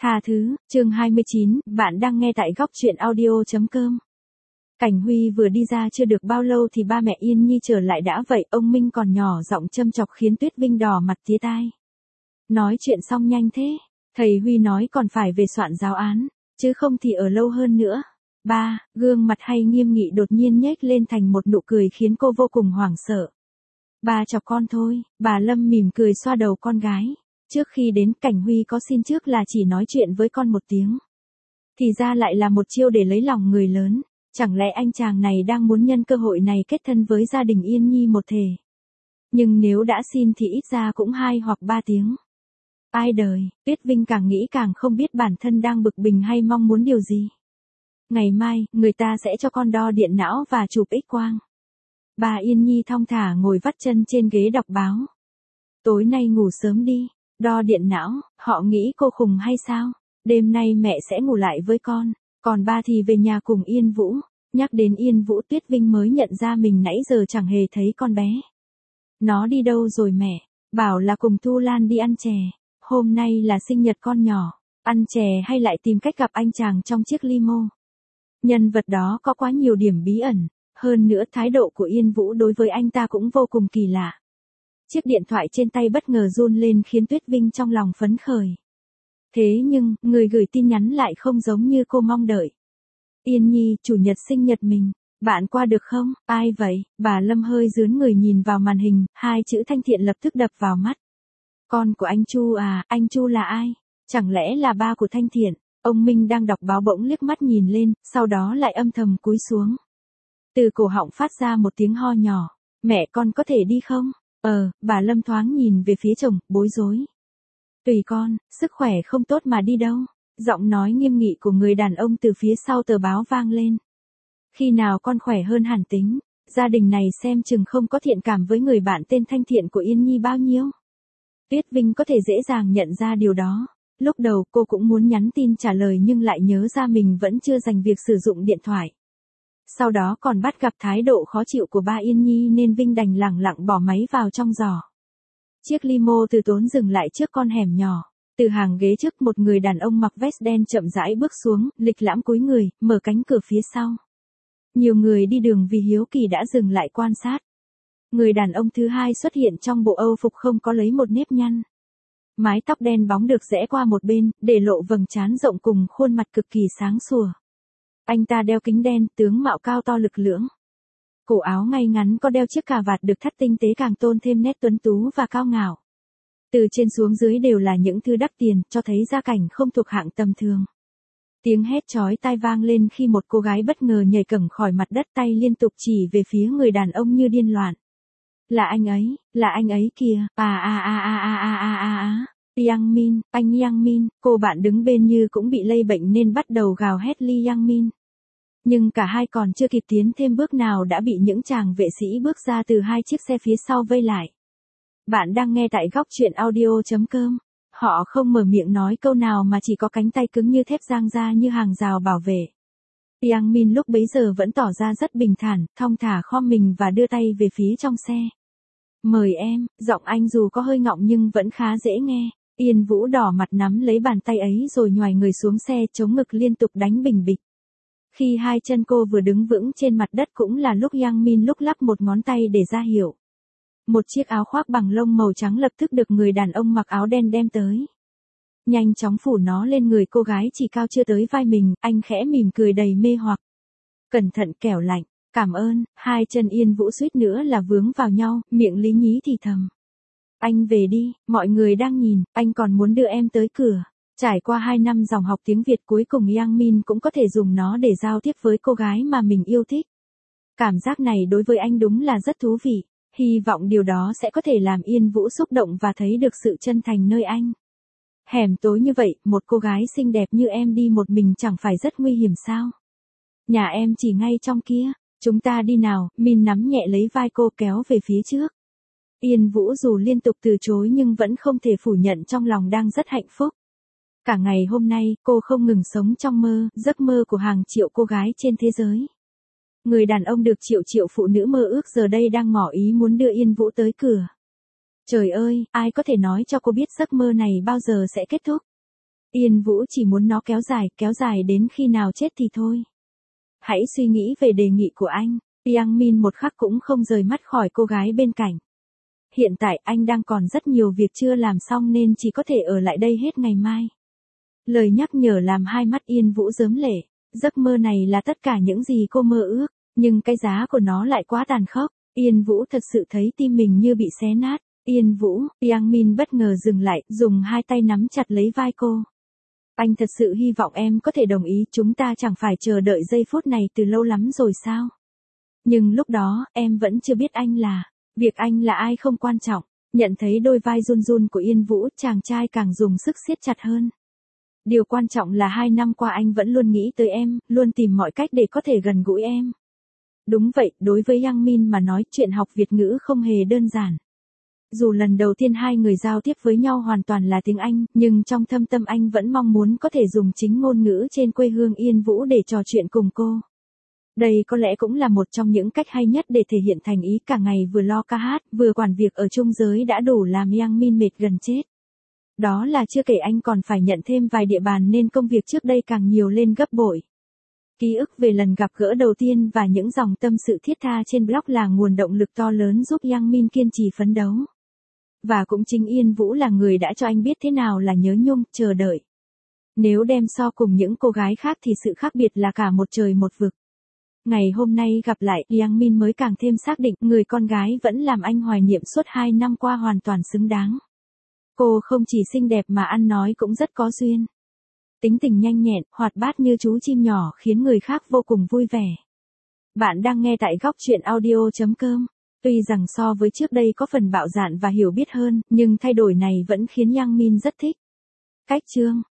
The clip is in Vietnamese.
Tha thứ, chương 29, bạn đang nghe tại góc truyện audio.com. Cảnh Huy vừa đi ra chưa được bao lâu thì ba mẹ Yên Nhi trở lại đã vậy, ông Minh còn nhỏ giọng châm chọc khiến Tuyết Vinh đỏ mặt tía tai. Nói chuyện xong nhanh thế, thầy Huy nói còn phải về soạn giáo án, chứ không thì ở lâu hơn nữa. Ba, gương mặt hay nghiêm nghị đột nhiên nhếch lên thành một nụ cười khiến cô vô cùng hoảng sợ. Ba chọc con thôi, bà Lâm mỉm cười xoa đầu con gái. Trước khi đến Cảnh Huy có xin trước là chỉ nói chuyện với con một tiếng. Thì ra lại là một chiêu để lấy lòng người lớn. Chẳng lẽ anh chàng này đang muốn nhân cơ hội này kết thân với gia đình Yên Nhi một thể. Nhưng nếu đã xin thì ít ra cũng 2 hoặc 3 tiếng. Ai đời, Tuyết Vinh càng nghĩ càng không biết bản thân đang bực bình hay mong muốn điều gì. Ngày mai, người ta sẽ cho con đo điện não và chụp X-quang. Bà Yên Nhi thong thả ngồi vắt chân trên ghế đọc báo. Tối nay ngủ sớm đi. Đo điện não, họ nghĩ cô khùng hay sao? Đêm nay mẹ sẽ ngủ lại với con, còn ba thì về nhà cùng Yên Vũ. Nhắc đến Yên Vũ, Tuyết Vinh mới nhận ra mình nãy giờ chẳng hề thấy con bé. Nó đi đâu rồi mẹ? Bảo là cùng Thu Lan đi ăn chè. Hôm nay là sinh nhật con nhỏ. Ăn chè hay lại tìm cách gặp anh chàng trong chiếc limo? Nhân vật đó có quá nhiều điểm bí ẩn. Hơn nữa thái độ của Yên Vũ đối với anh ta cũng vô cùng kỳ lạ. Chiếc điện thoại trên tay bất ngờ run lên khiến Tuyết Vinh trong lòng phấn khởi. Thế nhưng, người gửi tin nhắn lại không giống như cô mong đợi. Yên Nhi, chủ nhật sinh nhật mình, bạn qua được không? Ai vậy? Bà Lâm hơi rướn người nhìn vào màn hình, 2 chữ Thanh Thiện lập tức đập vào mắt. Con của anh Chu à, anh Chu là ai? Chẳng lẽ là ba của Thanh Thiện? Ông Minh đang đọc báo bỗng liếc mắt nhìn lên, sau đó lại âm thầm cúi xuống. Từ cổ họng phát ra một tiếng ho nhỏ. Mẹ con có thể đi không? Bà Lâm thoáng nhìn về phía chồng, bối rối. Tùy con, sức khỏe không tốt mà đi đâu. Giọng nói nghiêm nghị của người đàn ông từ phía sau tờ báo vang lên. Khi nào con khỏe hơn hẳn tính, gia đình này xem chừng không có thiện cảm với người bạn tên Thanh Thiện của Yên Nhi bao nhiêu. Tuyết Vinh có thể dễ dàng nhận ra điều đó. Lúc đầu cô cũng muốn nhắn tin trả lời nhưng lại nhớ ra mình vẫn chưa dành việc sử dụng điện thoại. Sau đó còn bắt gặp thái độ khó chịu của ba Yên Nhi nên Vinh đành lẳng lặng bỏ máy vào trong giỏ. Chiếc limo từ tốn dừng lại trước con hẻm nhỏ. Từ hàng ghế trước một người đàn ông mặc vest đen chậm rãi bước xuống, lịch lãm cúi người, mở cánh cửa phía sau. Nhiều người đi đường vì hiếu kỳ đã dừng lại quan sát. Người đàn ông thứ hai xuất hiện trong bộ Âu phục không có lấy một nếp nhăn. Mái tóc đen bóng được rẽ qua một bên, để lộ vầng trán rộng cùng khuôn mặt cực kỳ sáng sủa. Anh ta đeo kính đen, tướng mạo cao to lực lưỡng. Cổ áo ngay ngắn có đeo chiếc cà vạt được thắt tinh tế càng tôn thêm nét tuấn tú và cao ngạo. Từ trên xuống dưới đều là những thứ đắt tiền, cho thấy gia cảnh không thuộc hạng tầm thường. Tiếng hét chói tai vang lên khi một cô gái bất ngờ nhảy cẫng khỏi mặt đất, tay liên tục chỉ về phía người đàn ông như điên loạn. Là anh ấy kìa, Yang Min, anh Yang Min, cô bạn đứng bên như cũng bị lây bệnh nên bắt đầu gào hét Lee Yang Min. Nhưng cả hai còn chưa kịp tiến thêm bước nào đã bị những chàng vệ sĩ bước ra từ 2 chiếc xe phía sau vây lại. Bạn đang nghe tại góc truyện audio.com. Họ không mở miệng nói câu nào mà chỉ có cánh tay cứng như thép giang ra như hàng rào bảo vệ. Yang Min lúc bấy giờ vẫn tỏ ra rất bình thản, thong thả khom mình và đưa tay về phía trong xe. Mời em, giọng anh dù có hơi ngọng nhưng vẫn khá dễ nghe. Yên Vũ đỏ mặt nắm lấy bàn tay ấy rồi nhoài người xuống xe, chống ngực liên tục đánh bình bịch. Khi 2 chân cô vừa đứng vững trên mặt đất cũng là lúc Yang Min lúc lắc một ngón tay để ra hiệu. Một chiếc áo khoác bằng lông màu trắng lập tức được người đàn ông mặc áo đen đem tới. Nhanh chóng phủ nó lên người cô gái chỉ cao chưa tới vai mình, anh khẽ mỉm cười đầy mê hoặc. Cẩn thận kẻo lạnh, cảm ơn. 2 chân Yên Vũ suýt nữa là vướng vào nhau, miệng lý nhí thì thầm. Anh về đi, mọi người đang nhìn, anh còn muốn đưa em tới cửa. Trải qua 2 năm dòng học tiếng Việt cuối cùng Yang Min cũng có thể dùng nó để giao tiếp với cô gái mà mình yêu thích. Cảm giác này đối với anh đúng là rất thú vị, hy vọng điều đó sẽ có thể làm Yên Vũ xúc động và thấy được sự chân thành nơi anh. Hẻm tối như vậy, một cô gái xinh đẹp như em đi một mình chẳng phải rất nguy hiểm sao? Nhà em chỉ ngay trong kia, chúng ta đi nào. Min nắm nhẹ lấy vai cô kéo về phía trước. Yên Vũ dù liên tục từ chối nhưng vẫn không thể phủ nhận trong lòng đang rất hạnh phúc. Cả ngày hôm nay, cô không ngừng sống trong mơ, giấc mơ của hàng triệu cô gái trên thế giới. Người đàn ông được triệu triệu phụ nữ mơ ước giờ đây đang ngỏ ý muốn đưa Yên Vũ tới cửa. Trời ơi, ai có thể nói cho cô biết giấc mơ này bao giờ sẽ kết thúc? Yên Vũ chỉ muốn nó kéo dài đến khi nào chết thì thôi. Hãy suy nghĩ về đề nghị của anh. Yang Min một khắc cũng không rời mắt khỏi cô gái bên cạnh. Hiện tại anh đang còn rất nhiều việc chưa làm xong nên chỉ có thể ở lại đây hết ngày mai. Lời nhắc nhở làm hai mắt Yên Vũ rớm lệ. Giấc mơ này là tất cả những gì cô mơ ước, nhưng cái giá của nó lại quá tàn khốc. Yên Vũ thật sự thấy tim mình như bị xé nát. Yên Vũ, Yang Min bất ngờ dừng lại, dùng hai tay nắm chặt lấy vai cô. Anh thật sự hy vọng em có thể đồng ý, chúng ta chẳng phải chờ đợi giây phút này từ lâu lắm rồi sao? Nhưng lúc đó, em vẫn chưa biết anh là, việc anh là ai không quan trọng. Nhận thấy đôi vai run run của Yên Vũ, chàng trai càng dùng sức siết chặt hơn. Điều quan trọng là 2 năm qua anh vẫn luôn nghĩ tới em, luôn tìm mọi cách để có thể gần gũi em. Đúng vậy, đối với Yang Min mà nói chuyện học Việt ngữ không hề đơn giản. Dù lần đầu tiên hai người giao tiếp với nhau hoàn toàn là tiếng Anh, nhưng trong thâm tâm anh vẫn mong muốn có thể dùng chính ngôn ngữ trên quê hương Yên Vũ để trò chuyện cùng cô. Đây có lẽ cũng là một trong những cách hay nhất để thể hiện thành ý, cả ngày vừa lo ca hát, vừa quản việc ở chung giới đã đủ làm Yang Min mệt gần chết. Đó là chưa kể anh còn phải nhận thêm vài địa bàn nên công việc trước đây càng nhiều lên gấp bội. Ký ức về lần gặp gỡ đầu tiên và những dòng tâm sự thiết tha trên blog là nguồn động lực to lớn giúp Yang Min kiên trì phấn đấu. Và cũng chính Yên Vũ là người đã cho anh biết thế nào là nhớ nhung, chờ đợi. Nếu đem so cùng những cô gái khác thì sự khác biệt là cả một trời một vực. Ngày hôm nay gặp lại, Yang Min mới càng thêm xác định người con gái vẫn làm anh hoài niệm suốt 2 năm qua hoàn toàn xứng đáng. Cô không chỉ xinh đẹp mà ăn nói cũng rất có duyên. Tính tình nhanh nhẹn, hoạt bát như chú chim nhỏ khiến người khác vô cùng vui vẻ. Bạn đang nghe tại góc truyện audio.com. Tuy rằng so với trước đây có phần bạo dạn và hiểu biết hơn, nhưng thay đổi này vẫn khiến Yang Min rất thích. Cách chương